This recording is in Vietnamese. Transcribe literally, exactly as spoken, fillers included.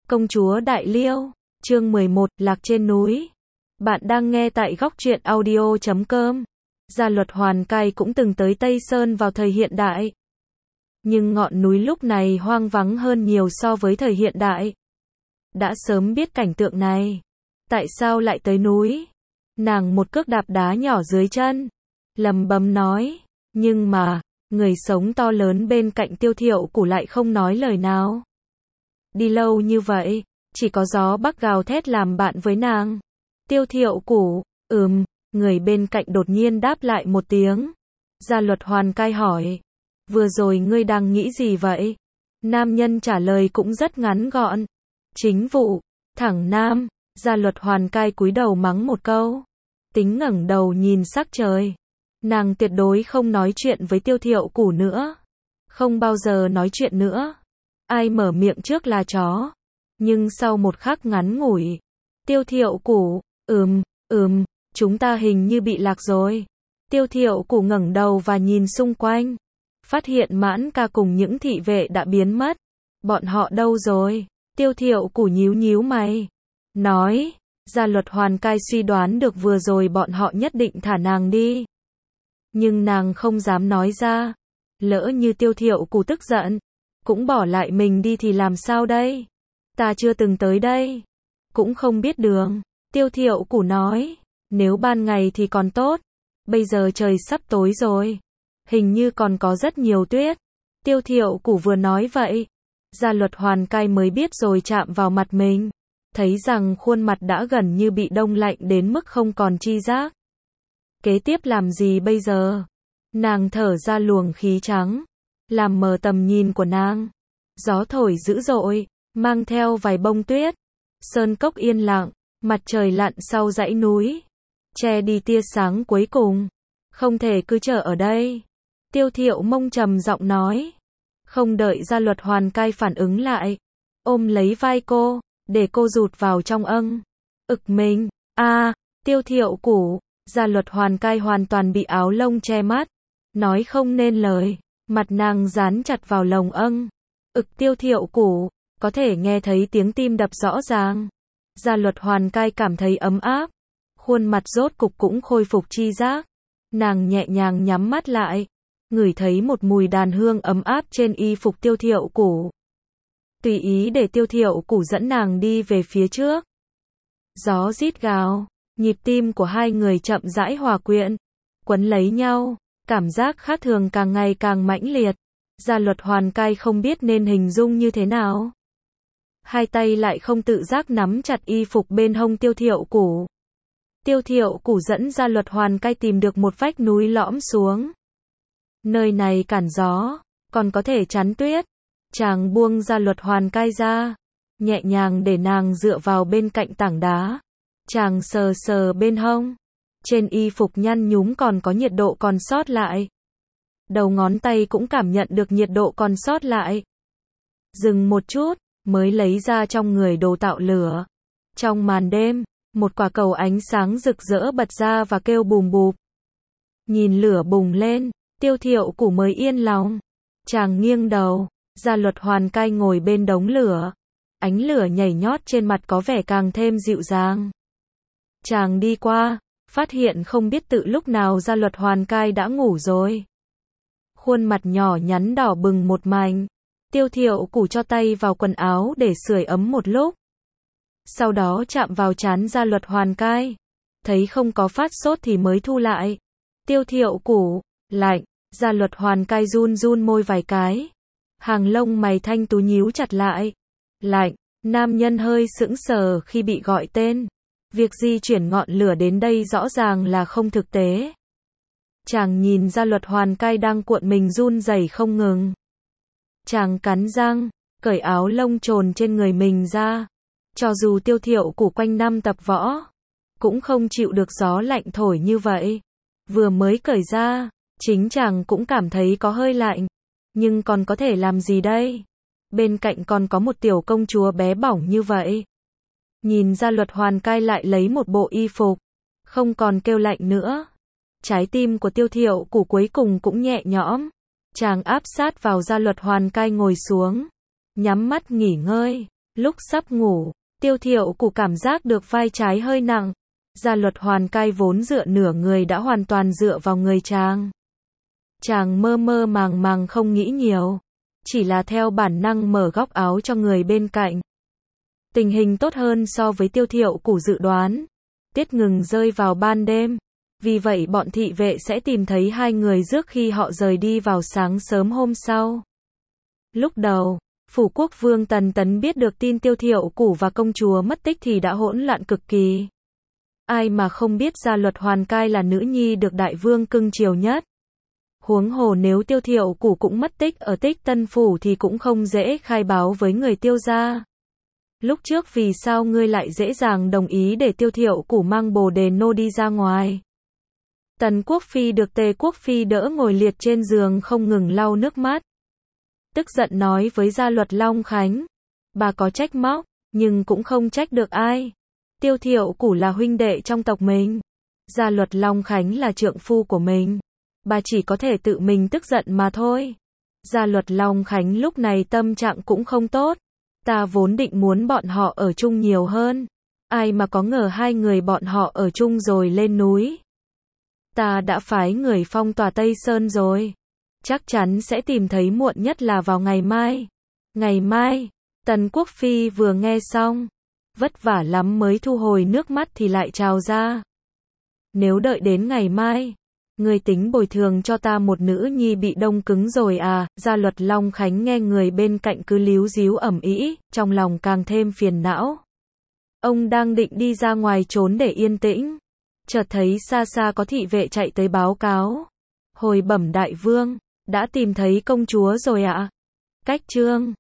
Công chúa Đại Liêu, chương mười một, Lạc trên núi. Bạn đang nghe tại góc truyện audio chấm com. Gia Luật Hoàn Cai cũng từng tới Tây Sơn vào thời hiện đại. Nhưng ngọn núi lúc này hoang vắng hơn nhiều so với thời hiện đại. Đã sớm biết cảnh tượng này. Tại sao lại tới núi? Nàng một cước đạp đá nhỏ dưới chân. Lầm bầm nói. Nhưng mà, người sống to lớn bên cạnh Tiêu Thiệu Củ lại không nói lời nào. Đi lâu như vậy, chỉ có gió bắc gào thét làm bạn với nàng. Tiêu Thiệu Củ, ừm, người bên cạnh đột nhiên đáp lại một tiếng. Gia Luật Hoàn Cai hỏi, vừa rồi ngươi đang nghĩ gì vậy? Nam nhân trả lời cũng rất ngắn gọn. Chính vụ, thẳng nam. Gia Luật Hoàn Cai cúi đầu mắng một câu. Tính ngẩng đầu nhìn sắc trời. Nàng tuyệt đối không nói chuyện với Tiêu Thiệu Củ nữa. Không bao giờ nói chuyện nữa. Ai mở miệng trước là chó. Nhưng sau một khắc ngắn ngủi, Tiêu Thiệu Củ, ừm, ừm, chúng ta hình như bị lạc rồi. Tiêu Thiệu Củ ngẩng đầu và nhìn xung quanh. Phát hiện Mãn Ca cùng những thị vệ đã biến mất. Bọn họ đâu rồi? Tiêu Thiệu Củ nhíu nhíu mày. Nói, Gia Luật Hoàn Cai suy đoán được vừa rồi bọn họ nhất định thả nàng đi. Nhưng nàng không dám nói ra. Lỡ như Tiêu Thiệu Củ tức giận, cũng bỏ lại mình đi thì làm sao đây? Ta chưa từng tới đây, cũng không biết đường. Tiêu Thiệu Củ nói, nếu ban ngày thì còn tốt, bây giờ trời sắp tối rồi, hình như còn có rất nhiều tuyết. Tiêu Thiệu Củ vừa nói vậy, Gia Luật Hoàn Cai mới biết rồi chạm vào mặt mình, thấy rằng khuôn mặt đã gần như bị đông lạnh đến mức không còn chi giác. Kế tiếp làm gì bây giờ? Nàng thở ra luồng khí trắng, làm mờ tầm nhìn của nàng. Gió thổi dữ dội, mang theo vài bông tuyết. Sơn cốc yên lặng, mặt trời lặn sau dãy núi, che đi tia sáng cuối cùng. Không thể cứ chờ ở đây. Tiêu Thiệu Mông trầm giọng nói. Không đợi Gia Luật Hoàn Cai phản ứng lại, ôm lấy vai cô, để cô rụt vào trong âng. Ực mình, a, à, Tiêu Thiệu Củ. Gia Luật Hoàn Cai hoàn toàn bị áo lông che mắt, nói không nên lời, mặt nàng dán chặt vào lồng âng. Ực Tiêu Thiệu Củ, có thể nghe thấy tiếng tim đập rõ ràng. Gia Luật Hoàn Cai cảm thấy ấm áp, khuôn mặt rốt cục cũng khôi phục chi giác. Nàng nhẹ nhàng nhắm mắt lại, ngửi thấy một mùi đàn hương ấm áp trên y phục Tiêu Thiệu Củ. Tùy ý để Tiêu Thiệu Củ dẫn nàng đi về phía trước. Gió rít gào, nhịp tim của hai người chậm rãi hòa quyện, quấn lấy nhau, cảm giác khác thường càng ngày càng mãnh liệt. Gia Luật Hoàn Cai không biết nên hình dung như thế nào. Hai tay lại không tự giác nắm chặt y phục bên hông Tiêu Thiệu Củ. Tiêu Thiệu Củ dẫn Gia Luật Hoàn Cai tìm được một vách núi lõm xuống. Nơi này cản gió, còn có thể chắn tuyết. Chàng buông Gia Luật Hoàn Cai ra, nhẹ nhàng để nàng dựa vào bên cạnh tảng đá. Chàng sờ sờ bên hông. Trên y phục nhăn nhúm còn có nhiệt độ còn sót lại. Đầu ngón tay cũng cảm nhận được nhiệt độ còn sót lại. Dừng một chút, mới lấy ra trong người đồ tạo lửa. Trong màn đêm, một quả cầu ánh sáng rực rỡ bật ra và kêu bùm bụp. Nhìn lửa bùng lên, Tiêu Thiệu Củ mới yên lòng. Chàng nghiêng đầu, Gia Luật Hoàn Cai ngồi bên đống lửa. Ánh lửa nhảy nhót trên mặt có vẻ càng thêm dịu dàng. Chàng đi qua, phát hiện không biết tự lúc nào Gia Luật Hoàn Cai đã ngủ rồi. Khuôn mặt nhỏ nhắn đỏ bừng một mảnh. Tiêu Thiệu Củ cho tay vào quần áo để sưởi ấm một lúc. Sau đó chạm vào trán Gia Luật Hoàn Cai. Thấy không có phát sốt thì mới thu lại. Tiêu Thiệu Củ, lạnh. Gia Luật Hoàn Cai run run môi vài cái. Hàng lông mày thanh tú nhíu chặt lại. Lạnh. Nam nhân hơi sững sờ khi bị gọi tên. Việc di chuyển ngọn lửa đến đây rõ ràng là không thực tế. Chàng nhìn Gia Luật Hoàn Cai đang cuộn mình run rẩy không ngừng. Chàng cắn răng, cởi áo lông trồn trên người mình ra. Cho dù Tiêu Thiệu Củ quanh năm tập võ, cũng không chịu được gió lạnh thổi như vậy. Vừa mới cởi ra, chính chàng cũng cảm thấy có hơi lạnh. Nhưng còn có thể làm gì đây? Bên cạnh còn có một tiểu công chúa bé bỏng như vậy. Nhìn Gia Luật Hoàn Cai lại lấy một bộ y phục, không còn kêu lạnh nữa. Trái tim của Tiêu Thiệu Củ cuối cùng cũng nhẹ nhõm. Chàng áp sát vào Gia Luật Hoàn Cai ngồi xuống, nhắm mắt nghỉ ngơi. Lúc sắp ngủ, Tiêu Thiệu Củ cảm giác được vai trái hơi nặng. Gia Luật Hoàn Cai vốn dựa nửa người đã hoàn toàn dựa vào người chàng. Chàng mơ mơ màng màng không nghĩ nhiều, chỉ là theo bản năng mở góc áo cho người bên cạnh. Tình hình tốt hơn so với Tiêu Thiệu Củ dự đoán. Tiết ngừng rơi vào ban đêm, vì vậy bọn thị vệ sẽ tìm thấy hai người trước khi họ rời đi vào sáng sớm hôm sau. Lúc đầu, phủ quốc vương Tần Tấn biết được tin Tiêu Thiệu Củ và công chúa mất tích thì đã hỗn loạn cực kỳ. Ai mà không biết Gia Luật Hoàn Cai là nữ nhi được đại vương cưng chiều nhất. Huống hồ nếu Tiêu Thiệu Củ cũng mất tích ở Tích Tân phủ thì cũng không dễ khai báo với người Tiêu gia. Lúc trước vì sao ngươi lại dễ dàng đồng ý để Tiêu Thiệu Củ mang bồ đề nô đi ra ngoài? Tần Quốc Phi được Tề Quốc Phi đỡ ngồi liệt trên giường không ngừng lau nước mắt. Tức giận nói với Gia Luật Long Khánh. Bà có trách móc, nhưng cũng không trách được ai. Tiêu Thiệu Củ là huynh đệ trong tộc mình. Gia Luật Long Khánh là trượng phu của mình. Bà chỉ có thể tự mình tức giận mà thôi. Gia Luật Long Khánh lúc này tâm trạng cũng không tốt. Ta vốn định muốn bọn họ ở chung nhiều hơn. Ai mà có ngờ hai người bọn họ ở chung rồi lên núi. Ta đã phái người phong tỏa Tây Sơn rồi. Chắc chắn sẽ tìm thấy muộn nhất là vào ngày mai. Ngày mai, Tần Quốc Phi vừa nghe xong. Vất vả lắm mới thu hồi nước mắt thì lại trào ra. Nếu đợi đến ngày mai, người tính bồi thường cho ta một nữ nhi bị đông cứng rồi à? Gia Luật Long Khánh nghe người bên cạnh cứ líu díu ầm ĩ, trong lòng càng thêm phiền não. Ông đang định đi ra ngoài trốn để yên tĩnh, chợt thấy xa xa có thị vệ chạy tới báo cáo. Hồi bẩm đại vương, đã tìm thấy công chúa rồi ạ. À? Cách chương